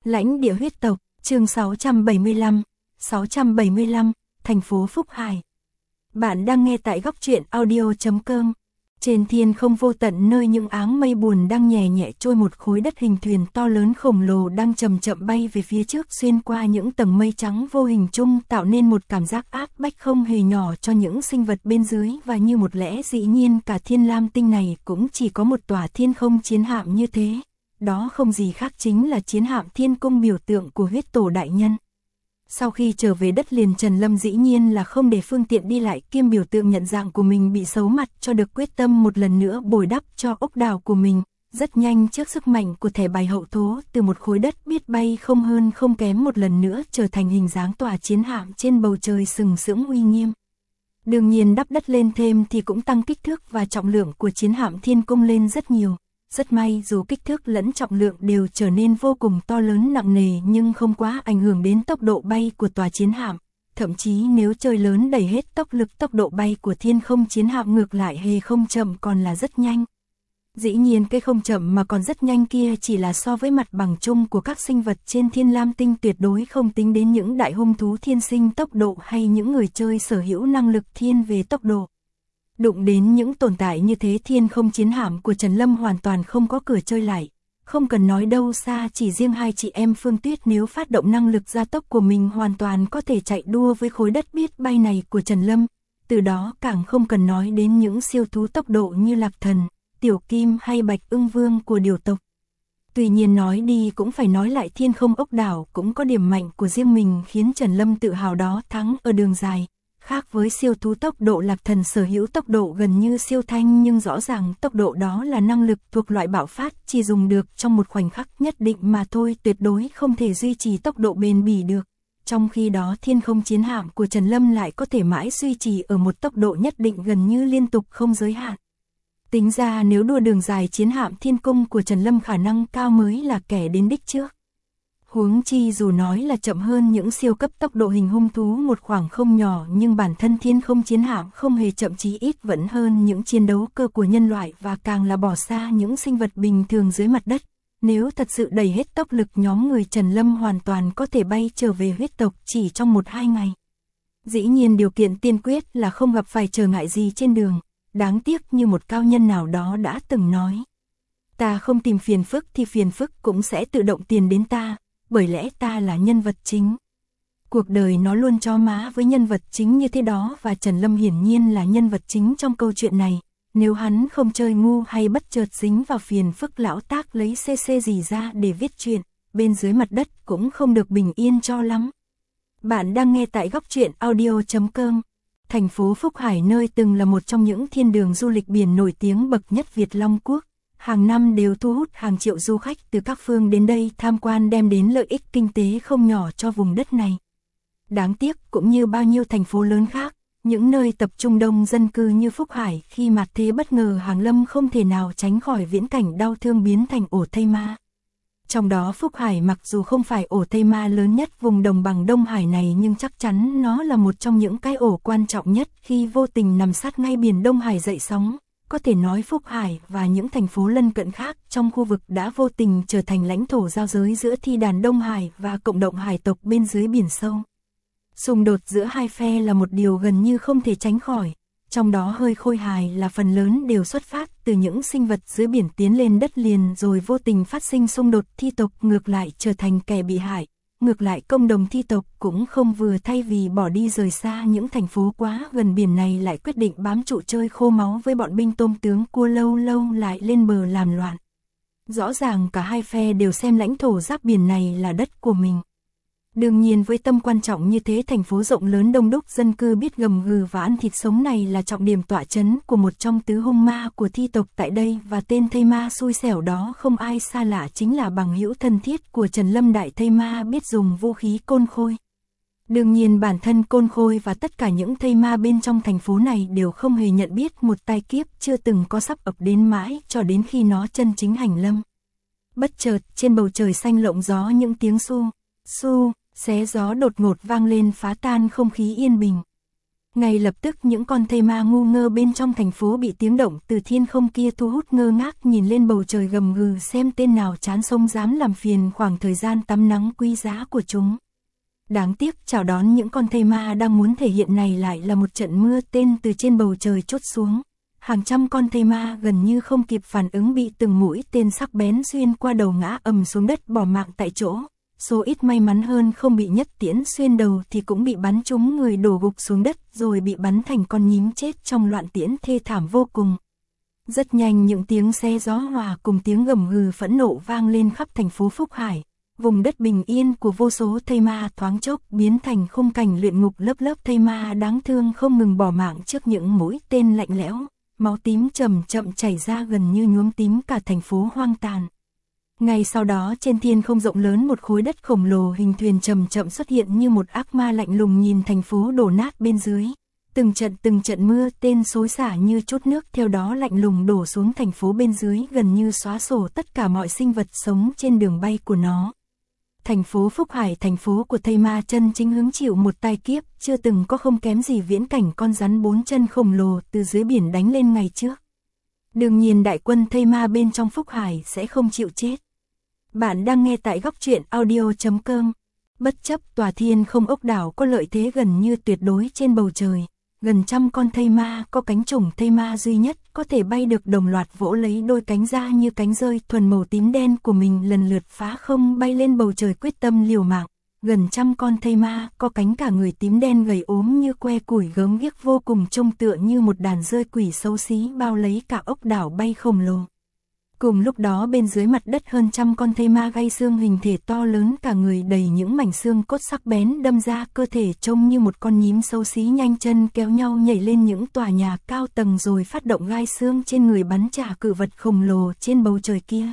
Lãnh địa huyết tộc, chương 675, thành phố Phúc Hải. Bạn đang nghe tại góc truyện audio.com. Trên thiên không vô tận nơi những áng mây buồn đang nhẹ nhẹ trôi, một khối đất hình thuyền to lớn khổng lồ đang chậm chậm bay về phía trước, xuyên qua những tầng mây trắng vô hình chung, tạo nên một cảm giác áp bách không hề nhỏ cho những sinh vật bên dưới, và như một lẽ dĩ nhiên cả thiên lam tinh này cũng chỉ có một tòa thiên không chiến hạm như thế. Đó không gì khác chính là chiến hạm Thiên Cung, biểu tượng của huyết tổ đại nhân. Sau khi trở về đất liền, Trần Lâm dĩ nhiên là không để phương tiện đi lại kiêm biểu tượng nhận dạng của mình bị xấu mặt, cho được quyết tâm một lần nữa bồi đắp cho ốc đảo của mình. Rất nhanh, trước sức mạnh của thẻ bài hậu thố, từ một khối đất biết bay không hơn không kém, một lần nữa trở thành hình dáng tòa chiến hạm trên bầu trời sừng sững uy nghiêm. Đương nhiên đắp đất lên thêm thì cũng tăng kích thước và trọng lượng của chiến hạm Thiên Cung lên rất nhiều. Rất may dù kích thước lẫn trọng lượng đều trở nên vô cùng to lớn nặng nề, nhưng không quá ảnh hưởng đến tốc độ bay của tòa chiến hạm. Thậm chí nếu trời lớn đẩy hết tốc lực, tốc độ bay của thiên không chiến hạm ngược lại hề không chậm, còn là rất nhanh. Dĩ nhiên cái không chậm mà còn rất nhanh kia chỉ là so với mặt bằng chung của các sinh vật trên thiên lam tinh, tuyệt đối không tính đến những đại hung thú thiên sinh tốc độ hay những người chơi sở hữu năng lực thiên về tốc độ. Đụng đến những tồn tại như thế, thiên không chiến hạm của Trần Lâm hoàn toàn không có cửa chơi lại. Không cần nói đâu xa, chỉ riêng hai chị em Phương Tuyết nếu phát động năng lực gia tốc của mình hoàn toàn có thể chạy đua với khối đất biết bay này của Trần Lâm. Từ đó càng không cần nói đến những siêu thú tốc độ như Lạc Thần, Tiểu Kim hay Bạch Ưng Vương của điều tộc. Tuy nhiên nói đi cũng phải nói lại, thiên không ốc đảo cũng có điểm mạnh của riêng mình khiến Trần Lâm tự hào đó thắng ở đường dài. Khác với siêu thú tốc độ, Lạc Thần sở hữu tốc độ gần như siêu thanh, nhưng rõ ràng tốc độ đó là năng lực thuộc loại bạo phát, chỉ dùng được trong một khoảnh khắc nhất định mà thôi, tuyệt đối không thể duy trì tốc độ bền bỉ được. Trong khi đó thiên không chiến hạm của Trần Lâm lại có thể mãi duy trì ở một tốc độ nhất định, gần như liên tục không giới hạn. Tính ra nếu đua đường dài, chiến hạm Thiên Cung của Trần Lâm khả năng cao mới là kẻ đến đích trước. Huống chi dù nói là chậm hơn những siêu cấp tốc độ hình hung thú một khoảng không nhỏ, nhưng bản thân thiên không chiến hạm không hề chậm, chí ít vẫn hơn những chiến đấu cơ của nhân loại, và càng là bỏ xa những sinh vật bình thường dưới mặt đất. Nếu thật sự đẩy hết tốc lực, nhóm người Trần Lâm hoàn toàn có thể bay trở về huyết tộc chỉ trong 1-2 ngày. Dĩ nhiên điều kiện tiên quyết là không gặp phải trở ngại gì trên đường. Đáng tiếc như một cao nhân nào đó đã từng nói, ta không tìm phiền phức thì phiền phức cũng sẽ tự động tìm đến ta. Bởi lẽ ta là nhân vật chính. Cuộc đời nó luôn cho má với nhân vật chính như thế đó, và Trần Lâm hiển nhiên là nhân vật chính trong câu chuyện này. Nếu hắn không chơi ngu hay bất chợt dính vào phiền phức lão tác lấy CC gì ra để viết chuyện, bên dưới mặt đất cũng không được bình yên cho lắm. Bạn đang nghe tại góc truyện audio.com. Thành phố Phúc Hải, nơi từng là một trong những thiên đường du lịch biển nổi tiếng bậc nhất Việt Long Quốc, hàng năm đều thu hút hàng triệu du khách từ các phương đến đây tham quan, đem đến lợi ích kinh tế không nhỏ cho vùng đất này. Đáng tiếc cũng như bao nhiêu thành phố lớn khác, những nơi tập trung đông dân cư như Phúc Hải khi mạt thế bất ngờ hàng lâm không thể nào tránh khỏi viễn cảnh đau thương biến thành ổ thây ma. Trong đó Phúc Hải mặc dù không phải ổ thây ma lớn nhất vùng đồng bằng Đông Hải này, nhưng chắc chắn nó là một trong những cái ổ quan trọng nhất khi vô tình nằm sát ngay biển Đông Hải dậy sóng. Có thể nói Phúc Hải và những thành phố lân cận khác trong khu vực đã vô tình trở thành lãnh thổ giao giới giữa thi đàn Đông Hải và cộng đồng hải tộc bên dưới biển sâu. Xung đột giữa hai phe là một điều gần như không thể tránh khỏi, trong đó hơi khôi hài là phần lớn đều xuất phát từ những sinh vật dưới biển tiến lên đất liền rồi vô tình phát sinh xung đột, thi tộc ngược lại trở thành kẻ bị hại. Ngược lại cộng đồng thi tộc cũng không vừa, thay vì bỏ đi rời xa những thành phố quá gần biển này lại quyết định bám trụ chơi khô máu với bọn binh tôm tướng cua, lâu lâu lại lên bờ làm loạn. Rõ ràng cả hai phe đều xem lãnh thổ giáp biển này là đất của mình. Đương nhiên với tâm quan trọng như thế, thành phố rộng lớn đông đúc dân cư biết gầm gừ và ăn thịt sống này là trọng điểm tọa trấn của một trong tứ hung ma của thi tộc tại đây, và tên thây ma xui xẻo đó không ai xa lạ chính là bằng hữu thân thiết của Trần Lâm, đại thây ma biết dùng vũ khí Côn Khôi. Đương nhiên bản thân Côn Khôi và tất cả những thây ma bên trong thành phố này đều không hề nhận biết một tai kiếp chưa từng có sắp ập đến mãi cho đến khi nó chân chính hành lâm. Bất chợt trên bầu trời xanh lộng gió, những tiếng su, su, xé gió đột ngột vang lên phá tan không khí yên bình. Ngay lập tức những con thây ma ngu ngơ bên trong thành phố bị tiếng động từ thiên không kia thu hút, ngơ ngác nhìn lên bầu trời gầm gừ xem tên nào chán sống dám làm phiền khoảng thời gian tắm nắng quý giá của chúng. Đáng tiếc chào đón những con thây ma đang muốn thể hiện này lại là một trận mưa tên từ trên bầu trời trút xuống. Hàng trăm con thây ma gần như không kịp phản ứng bị từng mũi tên sắc bén xuyên qua đầu ngã ầm xuống đất bỏ mạng tại chỗ. Số ít may mắn hơn không bị nhất tiễn xuyên đầu thì cũng bị bắn trúng người đổ gục xuống đất rồi bị bắn thành con nhím chết trong loạn tiễn thê thảm vô cùng. Rất nhanh những tiếng xe gió hòa cùng tiếng gầm gừ phẫn nộ vang lên khắp thành phố Phúc Hải. Vùng đất bình yên của vô số thây ma thoáng chốc biến thành khung cảnh luyện ngục, lớp lớp thây ma đáng thương không ngừng bỏ mạng trước những mũi tên lạnh lẽo. Máu tím chậm chậm chảy ra gần như nhuốm tím cả thành phố hoang tàn. Ngay sau đó trên thiên không rộng lớn một khối đất khổng lồ hình thuyền chậm chậm xuất hiện như một ác ma lạnh lùng nhìn thành phố đổ nát bên dưới. Từng trận mưa tên xối xả như chút nước theo đó lạnh lùng đổ xuống thành phố bên dưới, gần như xóa sổ tất cả mọi sinh vật sống trên đường bay của nó. Thành phố Phúc Hải, thành phố của thây ma chân chính hứng chịu một tai kiếp chưa từng có, không kém gì viễn cảnh con rắn 4 chân khổng lồ từ dưới biển đánh lên ngày trước. Đương nhiên đại quân thây ma bên trong Phúc Hải sẽ không chịu chết. Bạn đang nghe tại góc truyện audio.com. Bất chấp tòa thiên không ốc đảo có lợi thế gần như tuyệt đối trên bầu trời, gần trăm con thây ma có cánh chủng thây ma duy nhất có thể bay được đồng loạt vỗ lấy đôi cánh ra như cánh rơi thuần màu tím đen của mình lần lượt phá không bay lên bầu trời quyết tâm liều mạng. Gần trăm con thây ma có cánh cả người tím đen gầy ốm như que củi gớm ghiếc vô cùng, trông tựa như một đàn rơi quỷ xấu xí bao lấy cả ốc đảo bay khổng lồ. Cùng lúc đó bên dưới mặt đất hơn trăm con thây ma gai xương hình thể to lớn cả người đầy những mảnh xương cốt sắc bén đâm ra cơ thể, trông như một con nhím xấu xí nhanh chân kéo nhau nhảy lên những tòa nhà cao tầng rồi phát động gai xương trên người bắn trả cự vật khổng lồ trên bầu trời kia.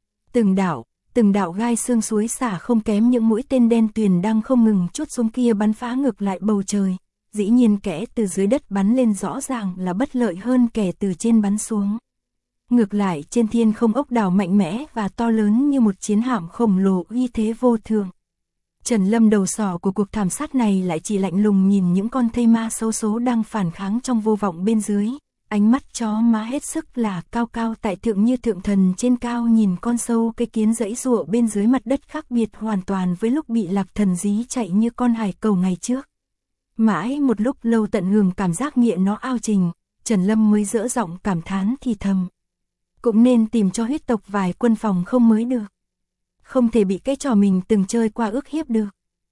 Từng đạo gai xương suối xả không kém những mũi tên đen tuyền đang không ngừng trút xuống kia bắn phá ngược lại bầu trời. Dĩ nhiên kẻ từ dưới đất bắn lên rõ ràng là bất lợi hơn kẻ từ trên bắn xuống. Ngược lại trên thiên không ốc đảo mạnh mẽ và to lớn như một chiến hạm khổng lồ uy thế vô thường. Trần Lâm, đầu sỏ của cuộc thảm sát này, lại chỉ lạnh lùng nhìn những con thây ma xấu số đang phản kháng trong vô vọng bên dưới. Ánh mắt chó má hết sức là cao cao tại thượng như thượng thần trên cao nhìn con sâu cây kiến giãy giụa bên dưới mặt đất, khác biệt hoàn toàn với lúc bị Lạc Thần dí chạy như con hải cẩu ngày trước. Mãi một lúc lâu tận hưởng cảm giác nghiện nó ao trình, Trần Lâm mới dỡ giọng cảm thán thì thầm. Cũng nên tìm cho huyết tộc vài quân phòng không mới được. Không thể bị cái trò mình từng chơi qua ức hiếp được.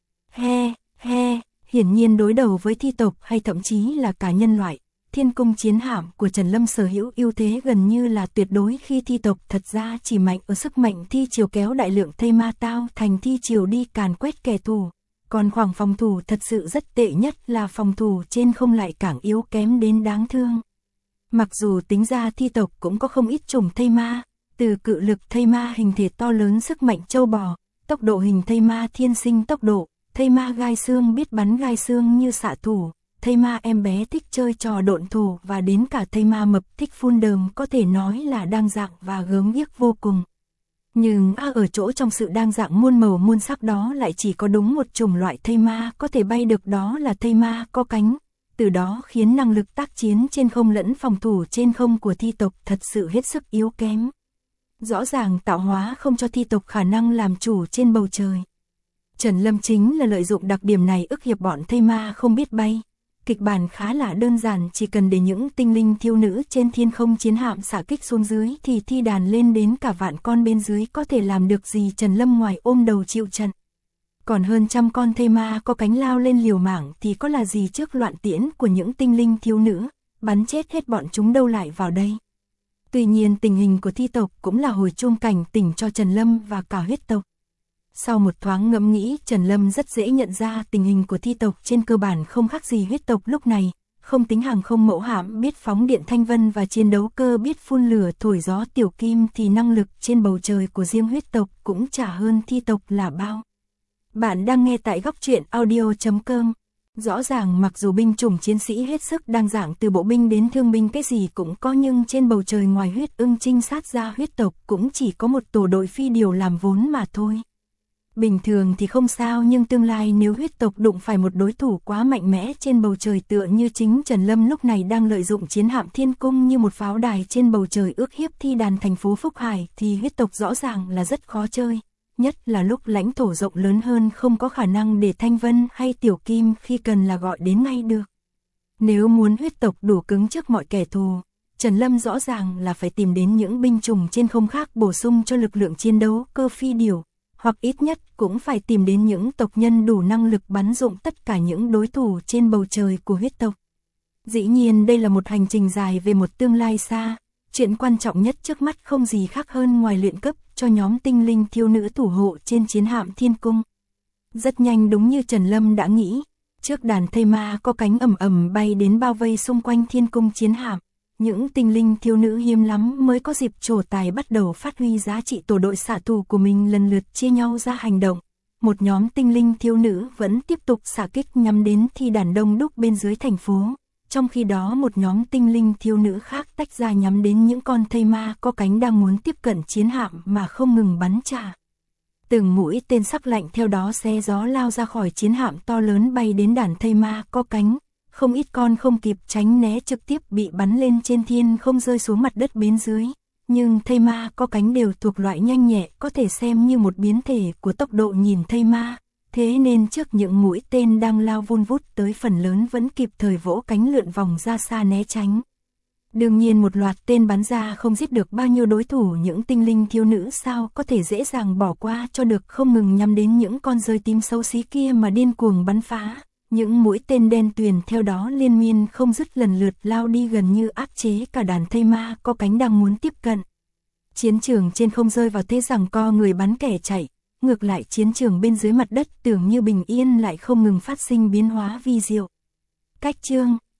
Hiển nhiên đối đầu với thi tộc hay thậm chí là cả nhân loại, thiên cung chiến hạm của Trần Lâm sở hữu ưu thế gần như là tuyệt đối, khi thi tộc thật ra chỉ mạnh ở sức mạnh thi chiều kéo đại lượng thây ma tao thành thi chiều đi càn quét kẻ thù. Còn khoảng phòng thủ thật sự rất tệ, nhất là phòng thủ trên không lại càng yếu kém đến đáng thương. Mặc dù tính ra thi tộc cũng có không ít chủng thây ma, từ cự lực thây ma hình thể to lớn sức mạnh trâu bò, tốc độ hình thây ma thiên sinh tốc độ, thây ma gai xương biết bắn gai xương như xạ thủ, thây ma em bé thích chơi trò độn thổ, và đến cả thây ma mập thích phun đờm, có thể nói là đa dạng và gớm ghiếc vô cùng. Nhưng ở chỗ trong sự đa dạng muôn màu muôn sắc đó lại chỉ có đúng một chủng loại thây ma có thể bay được, đó là thây ma có cánh. Từ đó khiến năng lực tác chiến trên không lẫn phòng thủ trên không của thi tộc thật sự hết sức yếu kém. Rõ ràng tạo hóa không cho thi tộc khả năng làm chủ trên bầu trời. Trần Lâm chính là lợi dụng đặc điểm này ức hiếp bọn thây ma không biết bay. Kịch bản khá là đơn giản, chỉ cần để những tinh linh thiêu nữ trên thiên không chiến hạm xả kích xuống dưới thì thi đàn lên đến cả vạn con bên dưới có thể làm được gì Trần Lâm ngoài ôm đầu chịu trận. Còn hơn trăm con thây ma có cánh lao lên liều mạng thì có là gì trước loạn tiễn của những tinh linh thiếu nữ, bắn chết hết bọn chúng đâu lại vào đây. Tuy nhiên tình hình của thi tộc cũng là hồi chuông cảnh tỉnh cho Trần Lâm và cả huyết tộc. Sau một thoáng ngẫm nghĩ, Trần Lâm rất dễ nhận ra tình hình của thi tộc trên cơ bản không khác gì huyết tộc lúc này, không tính hàng không mẫu hạm biết phóng điện thanh vân và chiến đấu cơ biết phun lửa thổi gió tiểu kim thì năng lực trên bầu trời của riêng huyết tộc cũng chả hơn thi tộc là bao. Bạn đang nghe tại góc truyện audio.com. Rõ ràng mặc dù binh chủng chiến sĩ hết sức đa dạng, từ bộ binh đến thương binh cái gì cũng có, nhưng trên bầu trời ngoài huyết ưng trinh sát ra huyết tộc cũng chỉ có một tổ đội phi điều làm vốn mà thôi. Bình thường thì không sao, nhưng tương lai nếu huyết tộc đụng phải một đối thủ quá mạnh mẽ trên bầu trời tựa như chính Trần Lâm lúc này đang lợi dụng chiến hạm thiên cung như một pháo đài trên bầu trời ước hiếp thi đàn thành phố Phúc Hải thì huyết tộc rõ ràng là rất khó chơi. Nhất là lúc lãnh thổ rộng lớn hơn không có khả năng để Thanh Vân hay Tiểu Kim khi cần là gọi đến ngay được. Nếu muốn huyết tộc đủ cứng trước mọi kẻ thù, Trần Lâm rõ ràng là phải tìm đến những binh chủng trên không khác bổ sung cho lực lượng chiến đấu cơ phi điểu, hoặc ít nhất cũng phải tìm đến những tộc nhân đủ năng lực bắn dụng tất cả những đối thủ trên bầu trời của huyết tộc. Dĩ nhiên đây là một hành trình dài về một tương lai xa, chuyện quan trọng nhất trước mắt không gì khác hơn ngoài luyện cấp cho nhóm tinh linh thiếu nữ thủ hộ trên chiến hạm thiên cung. Rất nhanh, đúng như Trần Lâm đã nghĩ, trước đàn thây ma có cánh ầm ầm bay đến bao vây xung quanh thiên cung chiến hạm. Những tinh linh thiếu nữ hiếm lắm mới có dịp trổ tài bắt đầu phát huy giá trị. Tổ đội xạ thủ của mình lần lượt chia nhau ra hành động. Một nhóm tinh linh thiếu nữ vẫn tiếp tục xạ kích nhắm đến thi đàn đông đúc bên dưới thành phố. Trong khi đó một nhóm tinh linh thiếu nữ khác tách ra nhắm đến những con thây ma có cánh đang muốn tiếp cận chiến hạm mà không ngừng bắn trả. Từng mũi tên sắc lạnh theo đó xé gió lao ra khỏi chiến hạm to lớn bay đến đàn thây ma có cánh. Không ít con không kịp tránh né trực tiếp bị bắn lên trên thiên không rơi xuống mặt đất bên dưới. Nhưng thây ma có cánh đều thuộc loại nhanh nhẹ, có thể xem như một biến thể của tốc độ nhìn thây ma. Thế nên trước những mũi tên đang lao vun vút tới, phần lớn vẫn kịp thời vỗ cánh lượn vòng ra xa né tránh. Đương nhiên một loạt tên bắn ra không giết được bao nhiêu đối thủ, những tinh linh thiếu nữ sao có thể dễ dàng bỏ qua cho được, không ngừng nhắm đến những con rơi tím xấu xí kia mà điên cuồng bắn phá. Những mũi tên đen tuyền theo đó liên miên không dứt lần lượt lao đi gần như áp chế cả đàn thây ma có cánh đang muốn tiếp cận. Chiến trường trên không rơi vào thế giằng co người bắn kẻ chạy, ngược lại chiến trường bên dưới mặt đất tưởng như bình yên lại không ngừng phát sinh biến hóa vi diệu. Cách chương